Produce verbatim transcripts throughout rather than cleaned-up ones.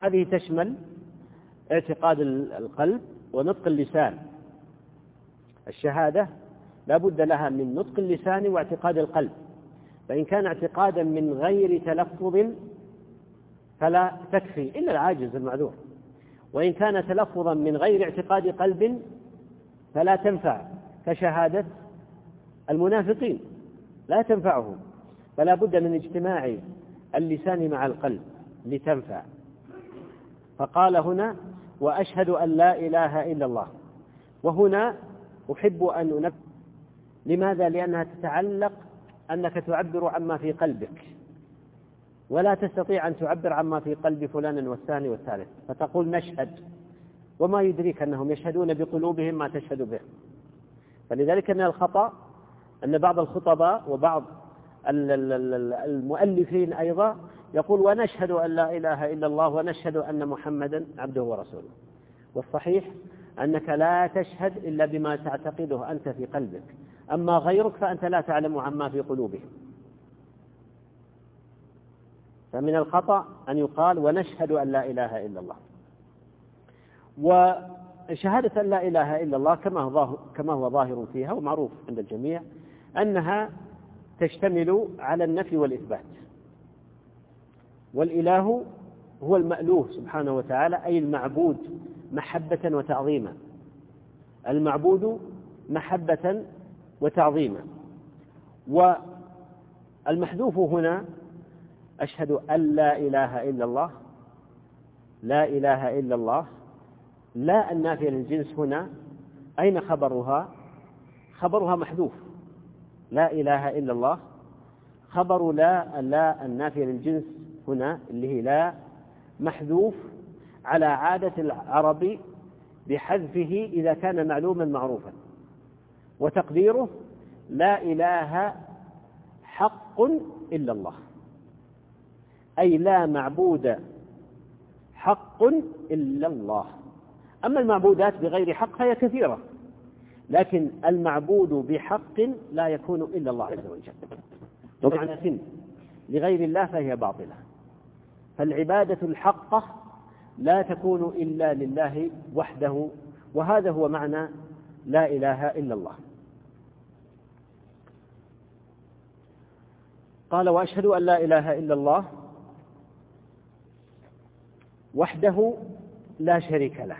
هذه تشمل اعتقاد القلب ونطق اللسان. الشهادة لا بد لها من نطق اللسان واعتقاد القلب، فإن كان اعتقادا من غير تلفظ فلا تكفي إلا العاجز المعذور، وإن كان تلفظا من غير اعتقاد قلب فلا تنفع، كشهادة المنافقين لا تنفعهم، فلا بد من اجتماع اللسان مع القلب لتنفع. فقال هنا وأشهد أن لا إله إلا الله. وهنا أحب أن أنبه، لماذا؟ لأنها تتعلق أنك تعبر عما في قلبك، ولا تستطيع أن تعبر عما في قلب فلان والثاني والثالث، فتقول نشهد، وما يدريك أنهم يشهدون بقلوبهم ما تشهد به. فلذلك من الخطأ أن بعض الخطباء وبعض المؤلفين أيضا يقول ونشهد أن لا إله إلا الله ونشهد أن محمدا عبده ورسوله، والصحيح أنك لا تشهد إلا بما تعتقده أنت في قلبك، أما غيرك فأنت لا تعلم عما في قلوبهم. فمن الخطأ أن يقال ونشهد أن لا إله إلا الله. وشهادة أن لا إله إلا الله كما هو ظاهر فيها ومعروف عند الجميع أنها تشتمل على النفي والإثبات. والإله هو المألوه سبحانه وتعالى، أي المعبود محبة وتعظيما، المعبود محبة وتعظيما. والمحذوف هنا أشهد أن لا إله إلا الله، لا إله إلا الله، لا النافية للجنس هنا أين خبرها؟ خبرها محذوف، لا إله إلا الله، خبر لا لا النافية للجنس هنا اللي هي لا محذوف على عادة العرب بحذفه إذا كان معلوما معروفا، وتقديره لا إله حق إلا الله، أي لا معبود حق إلا الله. أما المعبودات بغير حق فهي كثيرة، لكن المعبود بحق لا يكون إلا الله عز وجل. طبعا لغير الله فهي باطلة، فالعبادة الحقة لا تكون إلا لله وحده، وهذا هو معنى لا إله إلا الله. قال وأشهد أن لا إله إلا الله وحده لا شريك له.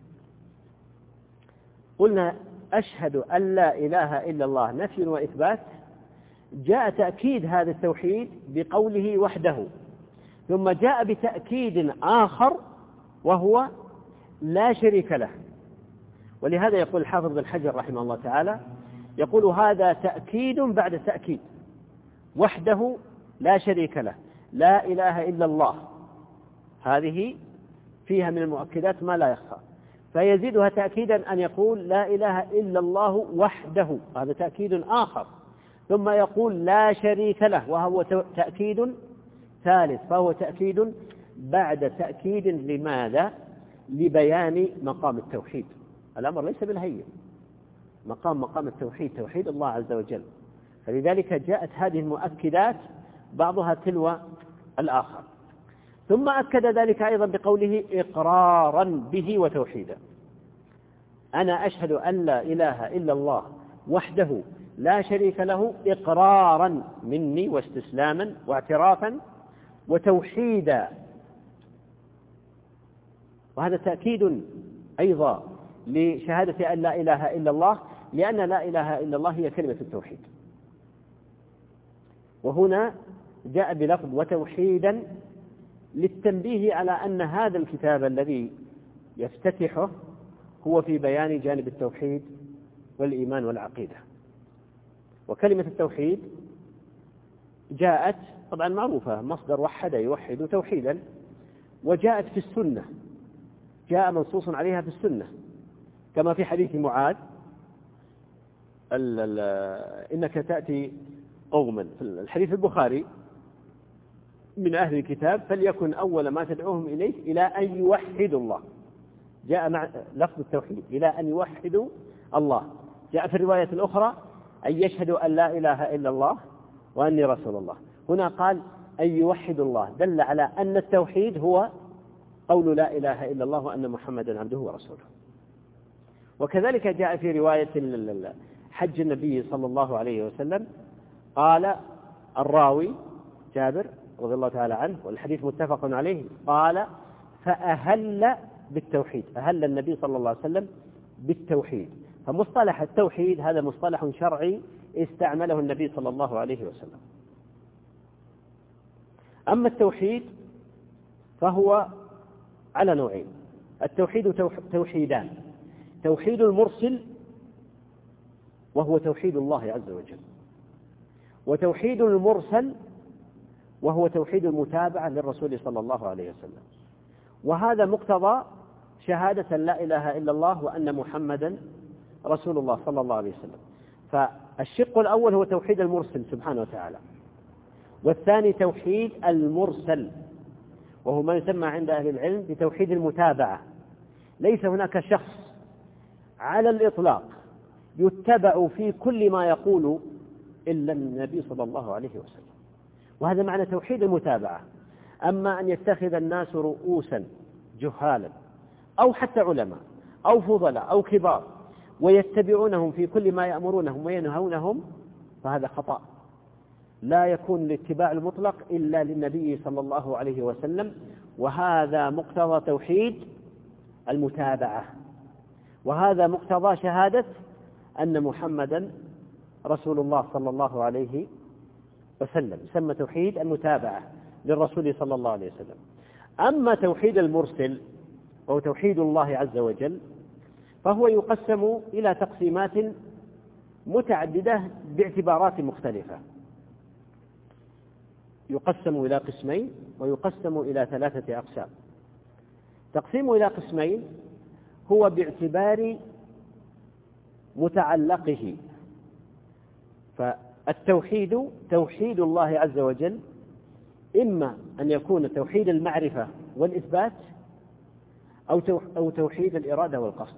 قلنا أشهد أن لا إله إلا الله نفي وإثبات، جاء تأكيد هذا التوحيد بقوله وحده، ثم جاء بتأكيد آخر وهو لا شريك له. ولهذا يقول الحافظ بن حجر رحمه الله تعالى، يقول هذا تأكيد بعد تأكيد، وحده لا شريك له، لا إله إلا الله، هذه فيها من المؤكدات ما لا يخفى، فيزيدها تأكيدا أن يقول لا إله إلا الله وحده، هذا تأكيد آخر، ثم يقول لا شريك له وهو تأكيد ثالث، فهو تأكيد بعد تأكيد. لماذا؟ لبيان مقام التوحيد. الأمر ليس بالهين، مقام مقام التوحيد توحيد الله عز وجل، فلذلك جاءت هذه المؤكدات بعضها تلو الآخر. ثم أكد ذلك أيضا بقوله إقرارا به وتوحيدا، أنا أشهد أن لا إله إلا الله وحده لا شريك له إقرارا مني واستسلاما واعترافا وتوحيدا. وهذا تأكيد أيضا لشهادة أن لا إله إلا الله، لأن لا إله إلا الله هي كلمة التوحيد. وهنا جاء بلفظ وتوحيدا للتنبيه على أن هذا الكتاب الذي يفتتحه هو في بيان جانب التوحيد والإيمان والعقيدة. وكلمة التوحيد جاءت طبعا معروفة، مصدر وحد يوحد توحيدا، وجاءت في السنة، جاء منصوص عليها في السنة، كما في حديث معاذ إنك تأتي قوما، في الحديث البخاري من أهل الكتاب فليكن أول ما تدعوهم إليه إلى أن يوحدوا الله، جاء مع لفظ التوحيد إلى أن يوحدوا الله. جاء في الرواية الأخرى أن يشهدوا أن لا إله إلا الله وأني رسول الله. هنا قال أن يوحدوا الله، دل على أن التوحيد هو قول لا إله إلا الله وأن محمدا عبده ورسوله. وكذلك جاء في رواية حج النبي صلى الله عليه وسلم قال الراوي جابر رضي الله تعالى عنه والحديث متفق عليه قال فأهل بالتوحيد، أهل النبي صلى الله عليه وسلم بالتوحيد. فمصطلح التوحيد هذا مصطلح شرعي استعمله النبي صلى الله عليه وسلم. أما التوحيد فهو على نوعين، التوحيد توحيدان، توحيد المرسل وهو توحيد الله عز وجل، وتوحيد المرسل وهو توحيد المتابعة للرسول صلى الله عليه وسلم. وهذا مقتضى شهادة لا إله إلا الله وأن محمدا رسول الله صلى الله عليه وسلم. فالشق الأول هو توحيد المرسل سبحانه وتعالى، والثاني توحيد المرسل وهو ما يسمى عند أهل العلم بتوحيد المتابعة. ليس هناك شخص على الإطلاق يتبع في كل ما يقول إلا النبي صلى الله عليه وسلم، وهذا معنى توحيد المتابعة. أما أن يتخذ الناس رؤوسا جهالا أو حتى علماء أو فضلاء أو كبار ويتبعونهم في كل ما يأمرونهم وينهونهم فهذا خطأ. لا يكون الاتباع المطلق إلا للنبي صلى الله عليه وسلم، وهذا مقتضى توحيد المتابعة، وهذا مقتضى شهادة أن محمدا رسول الله صلى الله عليه وسلم، يسمى توحيد المتابعة للرسول صلى الله عليه وسلم. أما توحيد المرسل وهو توحيد الله عز وجل فهو يقسم إلى تقسيمات متعددة باعتبارات مختلفة، يقسم إلى قسمين ويقسم إلى ثلاثة أقسام. تقسيم إلى قسمين هو باعتبار متعلقه، فالتوحيد توحيد الله عز وجل إما أن يكون توحيد المعرفة والإثبات أو توحيد الإرادة والقصد.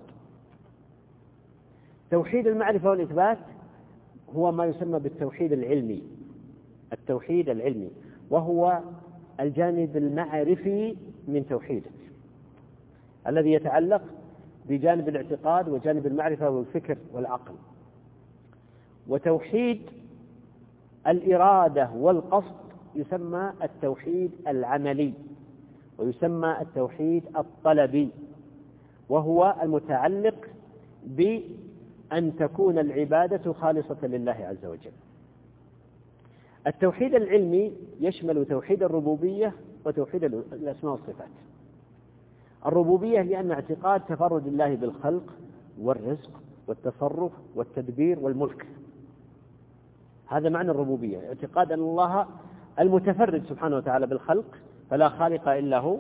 توحيد المعرفة والإثبات هو ما يسمى بالتوحيد العلمي، التوحيد العلمي وهو الجانب المعرفي من توحيده الذي يتعلق بجانب الاعتقاد وجانب المعرفة والفكر والعقل. وتوحيد الإرادة والقصد يسمى التوحيد العملي ويسمى التوحيد الطلبي، وهو المتعلق بأن تكون العبادة خالصة لله عز وجل. التوحيد العلمي يشمل توحيد الربوبية وتوحيد الأسماء والصفات. الربوبية لأن اعتقاد تفرد الله بالخلق والرزق والتصرف والتدبير والملك، هذا معنى الربوبية، اعتقاد أن الله المتفرد سبحانه وتعالى بالخلق فلا خالق إلا هو،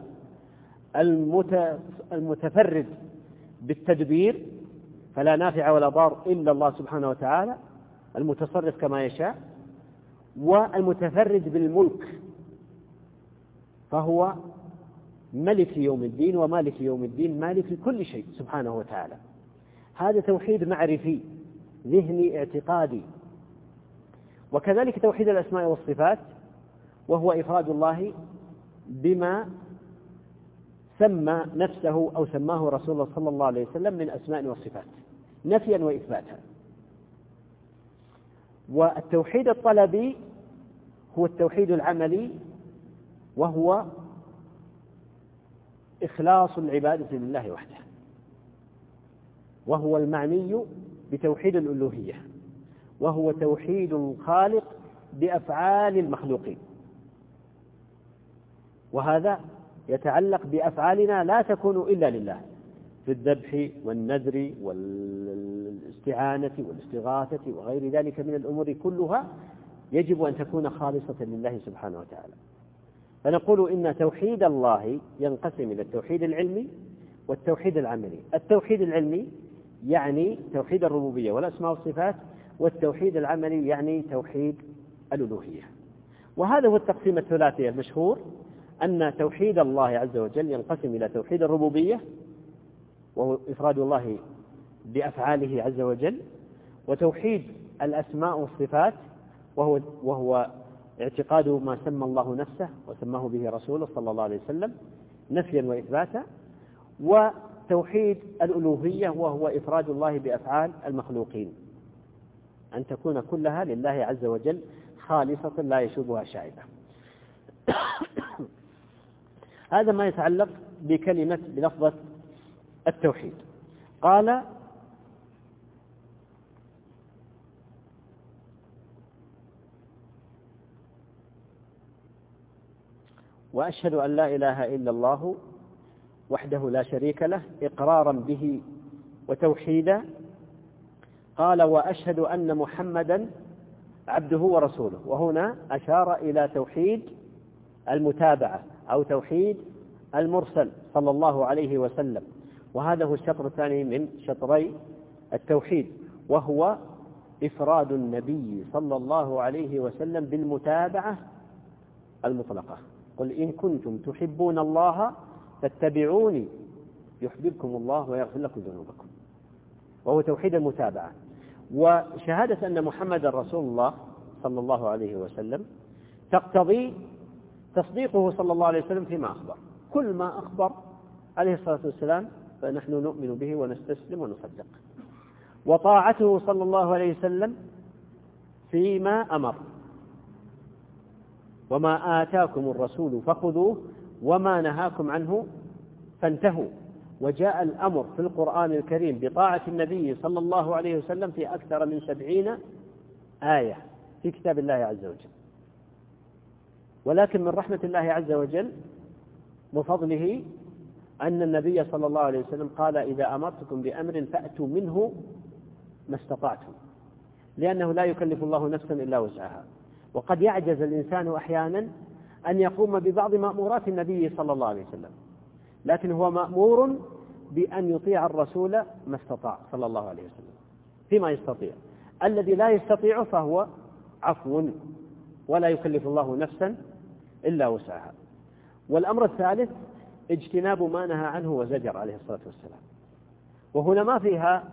المتفرد بالتدبير فلا نافع ولا ضار إلا الله سبحانه وتعالى المتصرف كما يشاء، والمتفرد بالملك فهو ملك يوم الدين ومالك يوم الدين، مالك كل شيء سبحانه وتعالى. هذا توحيد معرفي ذهني اعتقادي. وكذلك توحيد الأسماء والصفات وهو إفراد الله بما سمى نفسه أو سماه رسول الله صلى الله عليه وسلم من أسماء وصفات نفيا وإثباتا. والتوحيد الطلبي هو التوحيد العملي وهو إخلاص العبادة لله وحده، وهو المعني بتوحيد الألوهية، وهو توحيد الخالق بأفعال المخلوقين، وهذا يتعلق بأفعالنا لا تكون إلا لله في الذبح والنذر والاستعانة والاستغاثة وغير ذلك من الأمور كلها يجب أن تكون خالصة لله سبحانه وتعالى. فنقول إن توحيد الله ينقسم إلى التوحيد العلمي والتوحيد العملي. التوحيد العلمي يعني توحيد الربوبية والأسماء والصفات، والتوحيد العملي يعني توحيد الألوهية. وهذا هو التقسيم الثلاثي المشهور، أن توحيد الله عز وجل ينقسم إلى توحيد الربوبية وهو إفراد الله بأفعاله عز وجل، وتوحيد الأسماء والصفات وهو, وهو اعتقاد ما سمى الله نفسه وسماه به رسوله صلى الله عليه وسلم، نفيا وإثباتا، وتوحيد الألوهية وهو إفراد الله بأفعال المخلوقين، أن تكون كلها لله عز وجل خالصة لا يشوبها شائبة. هذا ما يتعلق بكلمة بلفظة التوحيد. قال وأشهد أن لا إله إلا الله وحده لا شريك له إقرارا به وتوحيدا. قال وأشهد أن محمدا عبده ورسوله، وهنا أشار إلى توحيد المتابعة أو توحيد المرسل صلى الله عليه وسلم، وهذا هو الشطر الثاني من شطري التوحيد، وهو إفراد النبي صلى الله عليه وسلم بالمتابعة المطلقة. قل إن كنتم تحبون الله فاتبعوني يحببكم الله ويغفر لكم ذنوبكم، وهو توحيد المتابعة. وشهادة أن محمد رسول الله صلى الله عليه وسلم تقتضي تصديقه صلى الله عليه وسلم فيما أخبر، كل ما أخبر عليه الصلاة والسلام فنحن نؤمن به ونستسلم ونصدق، وطاعته صلى الله عليه وسلم فيما أمر، وما آتاكم الرسول فخذوه وما نهاكم عنه فانتهوا. وجاء الأمر في القرآن الكريم بطاعة النبي صلى الله عليه وسلم في أكثر من سبعين آية في كتاب الله عز وجل. ولكن من رحمة الله عز وجل وفضله أن النبي صلى الله عليه وسلم قال إذا أمرتكم بأمر فأتوا منه ما استطعتم، لأنه لا يكلف الله نفسا إلا وسعها، وقد يعجز الإنسان أحيانا أن يقوم ببعض مأمورات النبي صلى الله عليه وسلم، لكن هو مأمور بأن يطيع الرسول ما استطاع صلى الله عليه وسلم فيما يستطيع. الذي لا يستطيع فهو عفو، ولا يكلف الله نفسا إلا وسعها. والأمر الثالث اجتناب ما نهى عنه وزجر عليه الصلاة والسلام، وهنا ما فيها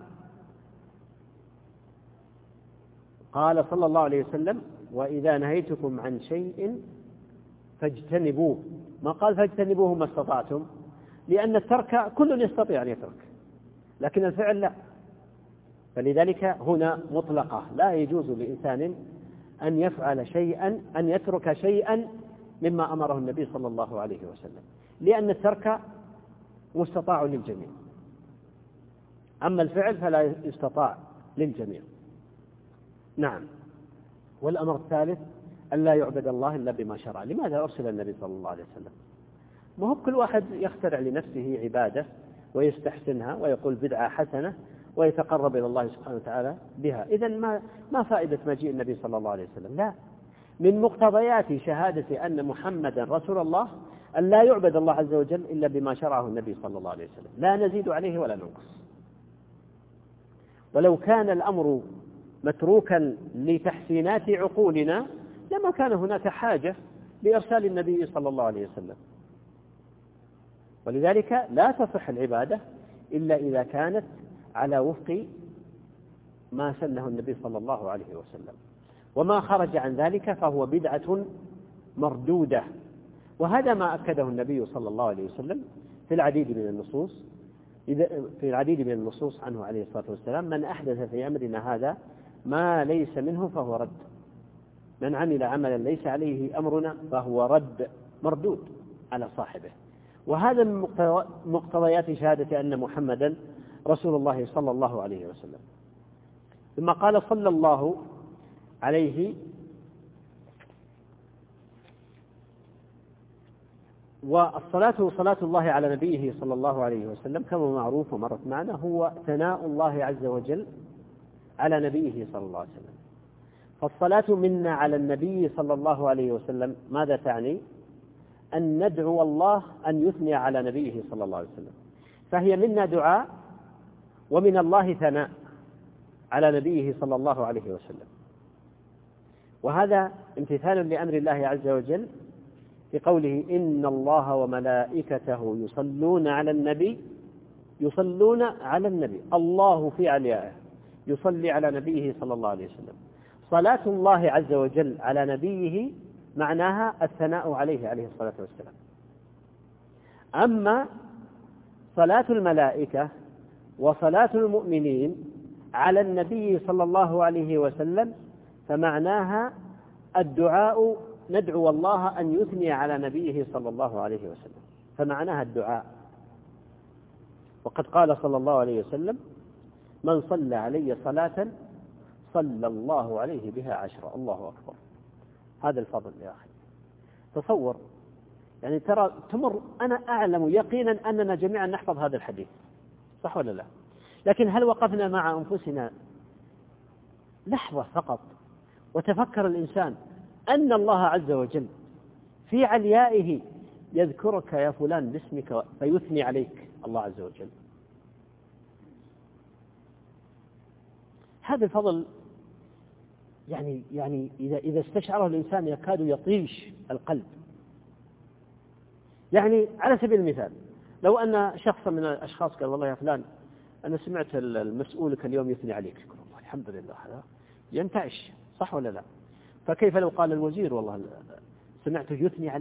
قال صلى الله عليه وسلم وإذا نهيتكم عن شيء فاجتنبوه، ما قال فاجتنبوه ما استطعتم، لأن الترك كل يستطيع أن يترك، لكن الفعل لا. فلذلك هنا مطلقة، لا يجوز لإنسان أن يفعل شيئا أن يترك شيئا مما أمره النبي صلى الله عليه وسلم، لأن الترك مستطاع للجميع، أما الفعل فلا يستطاع للجميع. نعم. والأمر الثالث أن لا يعبد الله إلا بما شرع. لماذا أرسل النبي صلى الله عليه وسلم؟ ما هو كل واحد يخترع لنفسه عبادة ويستحسنها ويقول بدعة حسنة ويتقرب إلى الله سبحانه وتعالى بها. إذن ما ما فائدة مجيء النبي صلى الله عليه وسلم؟ لا، من مقتضيات شهادة أن محمدا رسول الله أن لا يعبد الله عز وجل إلا بما شرعه النبي صلى الله عليه وسلم، لا نزيد عليه ولا ننقص. ولو كان الأمر متروكا لتحسينات عقولنا لما كان هناك حاجة لإرسال النبي صلى الله عليه وسلم. ولذلك لا تصح العبادة إلا إذا كانت على وفق ما سنه النبي صلى الله عليه وسلم، وما خرج عن ذلك فهو بدعة مردودة. وهذا ما أكده النبي صلى الله عليه وسلم في العديد من النصوص في العديد من النصوص عنه عليه الصلاة والسلام: من أحدث في أمرنا هذا ما ليس منه فهو رد، من عمل عملا ليس عليه أمرنا فهو رد مردود على صاحبه. وهذا من مقتضيات شهادة أن محمدا رسول الله صلى الله عليه وسلم. ثم قال صلى الله عليه والصلاة صلاة الله على نبيه صلى الله عليه وسلم كما معروف ومرت معنا هو ثناء الله عز وجل على نبيه صلى الله عليه وسلم. فالصلاة منا على النبي صلى الله عليه وسلم ماذا تعني؟ أن ندعو الله أن يثني على نبيه صلى الله عليه وسلم، فهي منا دعاء ومن الله ثناء على نبيه صلى الله عليه وسلم. وهذا امتثال لأمر الله عز وجل في قوله: إن الله وملائكته يصلون على النبي يصلون على النبي الله في عليائه يصلي على نبيه صلى الله عليه وسلم. صلاة الله عز وجل على نبيه معناها الثناء عليه عليه الصلاة والسلام. أما صلاة الملائكة وصلاة المؤمنين على النبي صلى الله عليه وسلم فمعناها الدعاء، ندعو الله أن يثني على نبيه صلى الله عليه وسلم، فمعناها الدعاء. وقد قال صلى الله عليه وسلم: من صلى علي صلاة صلى الله عليه بها عشرة. الله أكبر، هذا الفضل يا أخي. تصور، يعني ترى تمر، أنا أعلم يقينا أننا جميعا نحفظ هذا الحديث، صح ولا لا؟ لكن هل وقفنا مع أنفسنا لحظة فقط وتفكر الإنسان أن الله عز وجل في عليائه يذكرك يا فلان باسمك فيثني عليك الله عز وجل؟ هذا الفضل يعني يعني إذا إذا استشعره الإنسان يكاد يطيش القلب. يعني على سبيل المثال، لو أن شخصا من الأشخاص قال: والله يا فلان أنا سمعت المسؤول كان اليوم يثني عليك، يقول: والله الحمد لله، هذا ينتعش، صح ولا لا؟ فكيف لو قال الوزير: والله سمعته يثني عليك؟